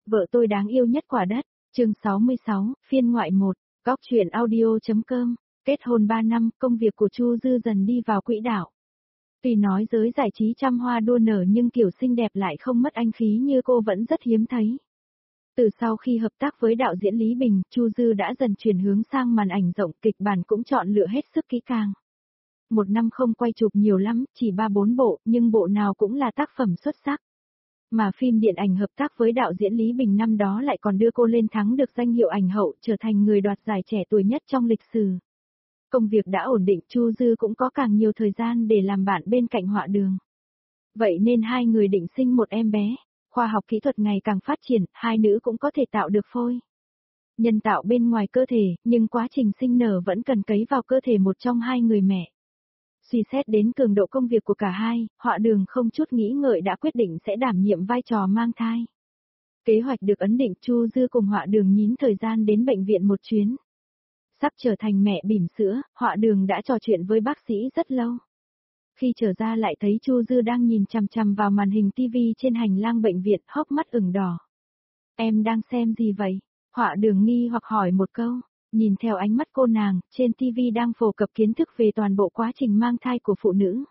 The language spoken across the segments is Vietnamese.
Vợ tôi đáng yêu nhất quả đất. Chương 66, phiên ngoại 1, góc truyện audio.com. Kết hôn 3 năm, công việc của Chu Dư dần đi vào quỹ đạo. Tuy nói giới giải trí trăm hoa đua nở nhưng kiểu xinh đẹp lại không mất anh khí như cô vẫn rất hiếm thấy. Từ sau khi hợp tác với đạo diễn Lý Bình, Chu Dư đã dần chuyển hướng sang màn ảnh rộng, kịch bản cũng chọn lựa hết sức kỹ càng. Một năm không quay chụp nhiều lắm, chỉ 3-4 bộ, nhưng bộ nào cũng là tác phẩm xuất sắc. Mà phim điện ảnh hợp tác với đạo diễn Lý Bình năm đó lại còn đưa cô lên thắng được danh hiệu ảnh hậu, trở thành người đoạt giải trẻ tuổi nhất trong lịch sử. Công việc đã ổn định, Chu Dư cũng có càng nhiều thời gian để làm bạn bên cạnh Họa Đường. Vậy nên hai người định sinh một em bé. Khoa học kỹ thuật ngày càng phát triển, hai nữ cũng có thể tạo được phôi nhân tạo bên ngoài cơ thể, nhưng quá trình sinh nở vẫn cần cấy vào cơ thể một trong hai người mẹ. Suy xét đến cường độ công việc của cả hai, Họa Đường không chút nghĩ ngợi đã quyết định sẽ đảm nhiệm vai trò mang thai. Kế hoạch được ấn định, Chu Dư cùng Họa Đường nhín thời gian đến bệnh viện một chuyến. Sắp trở thành mẹ bỉm sữa, Họa Đường đã trò chuyện với bác sĩ rất lâu. Khi trở ra lại thấy Chu Dư đang nhìn chằm chằm vào màn hình tivi trên hành lang bệnh viện, hốc mắt ửng đỏ. Em đang xem gì vậy? Họa Đường nghi hoặc hỏi một câu. Nhìn theo ánh mắt cô nàng, trên tivi đang phổ cập kiến thức về toàn bộ quá trình mang thai của phụ nữ.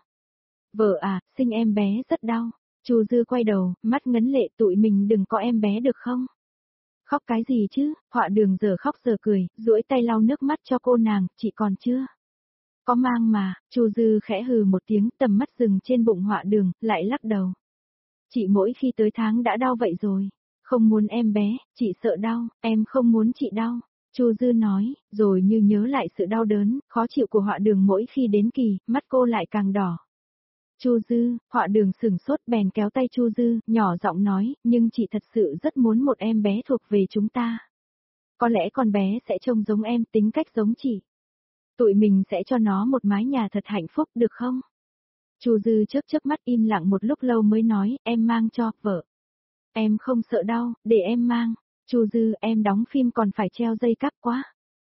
Vợ à, sinh em bé rất đau. Chu Dư quay đầu, mắt ngấn lệ, tụi mình đừng có em bé được không? Khóc cái gì chứ? Họa Đường giờ khóc giờ cười, duỗi tay lau nước mắt cho cô nàng, chị còn chưa? Có mang mà. Chu Dư khẽ hừ một tiếng, tầm mắt dừng trên bụng Họa Đường, lại lắc đầu. Chị mỗi khi tới tháng đã đau vậy rồi. Không muốn em bé, chị sợ đau, em không muốn chị đau. Chu Dư nói, rồi như nhớ lại sự đau đớn, khó chịu của Họa Đường mỗi khi đến kỳ, mắt cô lại càng đỏ. Chu Dư, Họa Đường sửng sốt bèn kéo tay Chu Dư, nhỏ giọng nói, nhưng chị thật sự rất muốn một em bé thuộc về chúng ta. Có lẽ con bé sẽ trông giống em, tính cách giống chị. Tụi mình sẽ cho nó một mái nhà thật hạnh phúc được không? Chu Dư chớp mắt im lặng một lúc lâu mới nói, em mang cho, vợ. Em không sợ đau, để em mang. Chu Dư, em đóng phim còn phải treo dây cáp quá.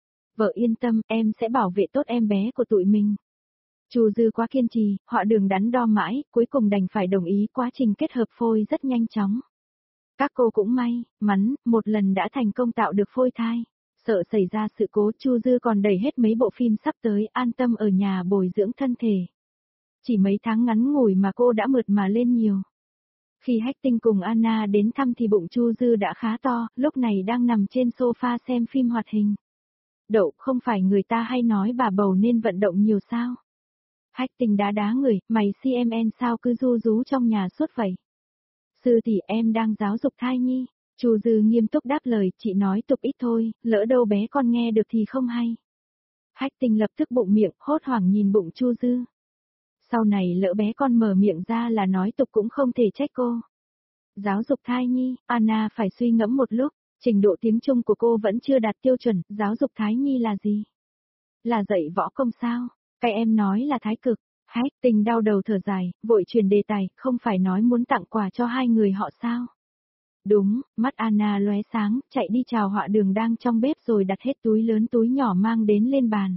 Vợ yên tâm, em sẽ bảo vệ tốt em bé của tụi mình. Chu Dư quá kiên trì, Họa Đường đắn đo mãi, cuối cùng đành phải đồng ý, quá trình kết hợp phôi rất nhanh chóng. Các cô cũng may mắn, một lần đã thành công tạo được phôi thai. Sợ xảy ra sự cố, Chu Dư còn đẩy hết mấy bộ phim sắp tới, an tâm ở nhà bồi dưỡng thân thể. Chỉ mấy tháng ngắn ngủi mà cô đã mượt mà lên nhiều. Khi Hách Tinh cùng Anna đến thăm thì bụng Chu Dư đã khá to, lúc này đang nằm trên sofa xem phim hoạt hình. Đậu, không phải người ta hay nói bà bầu nên vận động nhiều sao? Hách Tinh đá người, mày CMN sao cứ ru rú trong nhà suốt vậy? Sư tỷ, em đang giáo dục thai nhi. Chu Dư nghiêm túc đáp lời, chị nói tục ít thôi, lỡ đâu bé con nghe được thì không hay. Hách Tinh lập tức bụng miệng, hốt hoảng nhìn bụng Chu Dư. Sau này lỡ bé con mở miệng ra là nói tục cũng không thể trách cô. Giáo dục thai nhi, Anna phải suy ngẫm một lúc, trình độ tiếng Trung của cô vẫn chưa đạt tiêu chuẩn, giáo dục thai nhi là gì? Là dạy võ công sao? Cái em nói là thái cực. Hách Tinh đau đầu thở dài, vội chuyển đề tài, không phải nói muốn tặng quà cho hai người họ sao? Đúng, mắt Anna lóe sáng, chạy đi chào Họa Đường đang trong bếp rồi đặt hết túi lớn túi nhỏ mang đến lên bàn.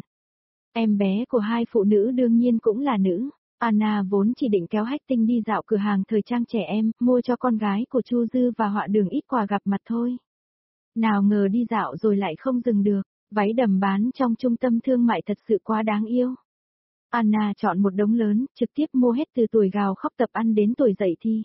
Em bé của hai phụ nữ đương nhiên cũng là nữ. Anna vốn chỉ định kéo Hách Tinh đi dạo cửa hàng thời trang trẻ em, mua cho con gái của Chu Dư và Họa Đường ít quà gặp mặt thôi. Nào ngờ đi dạo rồi lại không dừng được, váy đầm bán trong trung tâm thương mại thật sự quá đáng yêu. Anna chọn một đống lớn, trực tiếp mua hết từ tuổi gào khóc tập ăn đến tuổi dậy thi.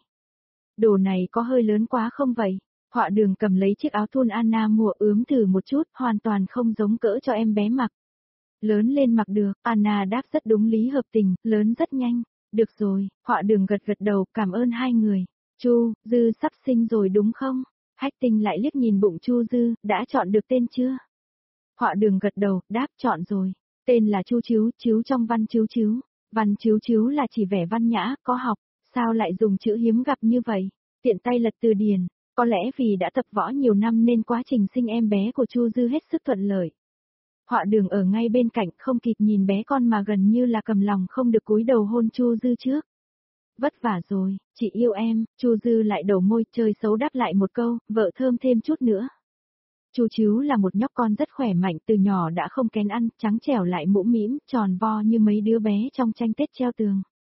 Đồ này có hơi lớn quá không vậy? Họa Đường cầm lấy chiếc áo thun Anna mua ướm thử một chút, hoàn toàn không giống cỡ cho em bé mặc. Lớn lên mặc được, Anna đáp rất đúng lý hợp tình, lớn rất nhanh. Được rồi, Họa Đường gật đầu, cảm ơn hai người. Chu Dư sắp sinh rồi đúng không? Hách Tinh lại liếc nhìn bụng Chu Dư, đã chọn được tên chưa? Họa Đường gật đầu, đáp chọn rồi. Tên là Chu Chíu, Chíu trong Văn Chíu Chíu. Văn Chíu Chíu là chỉ vẻ văn nhã, có học, sao lại dùng chữ hiếm gặp như vậy? Tiện tay lật từ điển, có lẽ vì đã tập võ nhiều năm nên quá trình sinh em bé của Chu Dư hết sức thuận lợi. Họa Đường ở ngay bên cạnh, không kịp nhìn bé con mà gần như là cầm lòng không được cúi đầu hôn Chu Dư trước. Vất vả rồi, chị yêu em. Chu Dư lại đầu môi, chơi xấu đáp lại một câu, vợ thơm thêm chút nữa. Chu Chíu là một nhóc con rất khỏe mạnh, từ nhỏ đã không kén ăn, trắng trẻo lại mũm mĩm, tròn vo như mấy đứa bé trong tranh Tết treo tường.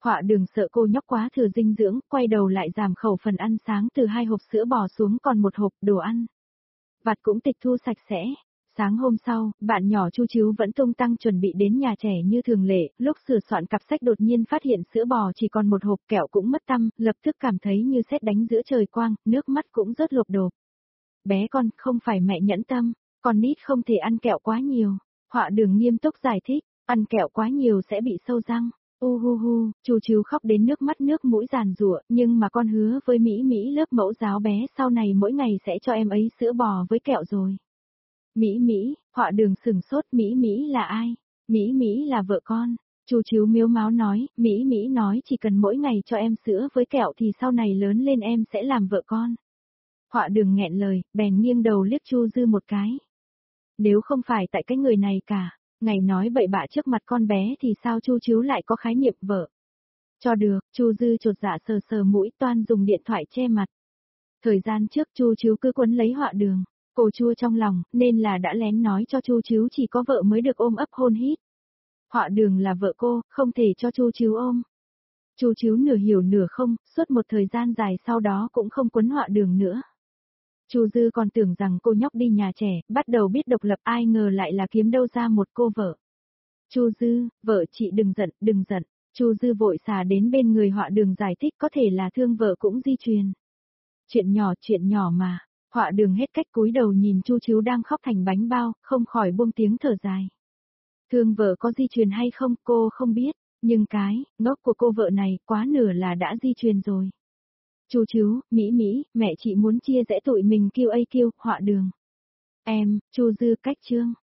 Họa Đường sợ cô nhóc quá thừa dinh dưỡng, quay đầu lại giảm khẩu phần ăn sáng từ 2 hộp sữa bò xuống còn 1 hộp đồ ăn vặt cũng tịch thu sạch sẽ. Sáng hôm sau, bạn nhỏ Chu Chiếu vẫn tung tăng chuẩn bị đến nhà trẻ như thường lệ, lúc sửa soạn cặp sách đột nhiên phát hiện sữa bò chỉ còn 1 hộp, kẹo cũng mất tăm, lập tức cảm thấy như sét đánh giữa trời quang, nước mắt cũng rớt lộp độp. Bé con, không phải mẹ nhẫn tâm, con nít không thể ăn kẹo quá nhiều. Họa Đường nghiêm túc giải thích, ăn kẹo quá nhiều sẽ bị sâu răng. Chu Chiếu khóc đến nước mắt nước mũi giàn giụa, nhưng mà con hứa với Mỹ Mỹ lớp mẫu giáo bé sau này mỗi ngày sẽ cho em ấy sữa bò với kẹo rồi. Mỹ Mỹ, Họa Đường sửng sốt, Mỹ Mỹ là ai? Mỹ Mỹ là vợ con. Chu Chiếu miếu máo nói, Mỹ Mỹ nói chỉ cần mỗi ngày cho em sữa với kẹo thì sau này lớn lên em sẽ làm vợ con. Họa Đường nghẹn lời, bèn nghiêng đầu liếc Chu Dư một cái. Nếu không phải tại cái người này cả, ngày nói bậy bạ trước mặt con bé thì sao Chu Chiếu lại có khái niệm vợ? Cho được, Chu Dư chột dạ sờ sờ mũi, toan dùng điện thoại che mặt. Thời gian trước Chu Chiếu cứ quấn lấy Họa Đường, cô chua trong lòng, nên là đã lén nói cho Chu Chiếu chỉ có vợ mới được ôm ấp hôn hít. Họa Đường là vợ cô, không thể cho Chu Chiếu ôm. Chu Chiếu nửa hiểu nửa không, suốt một thời gian dài sau đó cũng không quấn Họa Đường nữa. Chu Dư còn tưởng rằng cô nhóc đi nhà trẻ, bắt đầu biết độc lập, ai ngờ lại là kiếm đâu ra một cô vợ. Chu Dư, vợ chị đừng giận, đừng giận. Chu Dư vội xà đến bên người Họa Đường giải thích, có thể là thương vợ cũng di truyền. Chuyện nhỏ mà. Họa Đường hết cách cúi đầu nhìn Chu Chiếu đang khóc thành bánh bao, không khỏi buông tiếng thở dài. Thương vợ có di truyền hay không cô không biết, nhưng cái ngốc của cô vợ này quá nửa là đã di truyền rồi. Chu Chiếu, Mỹ Mỹ, mẹ chị muốn chia rẽ tụi mình kêu, Họa Đường. Em, Chu Dư cách chương.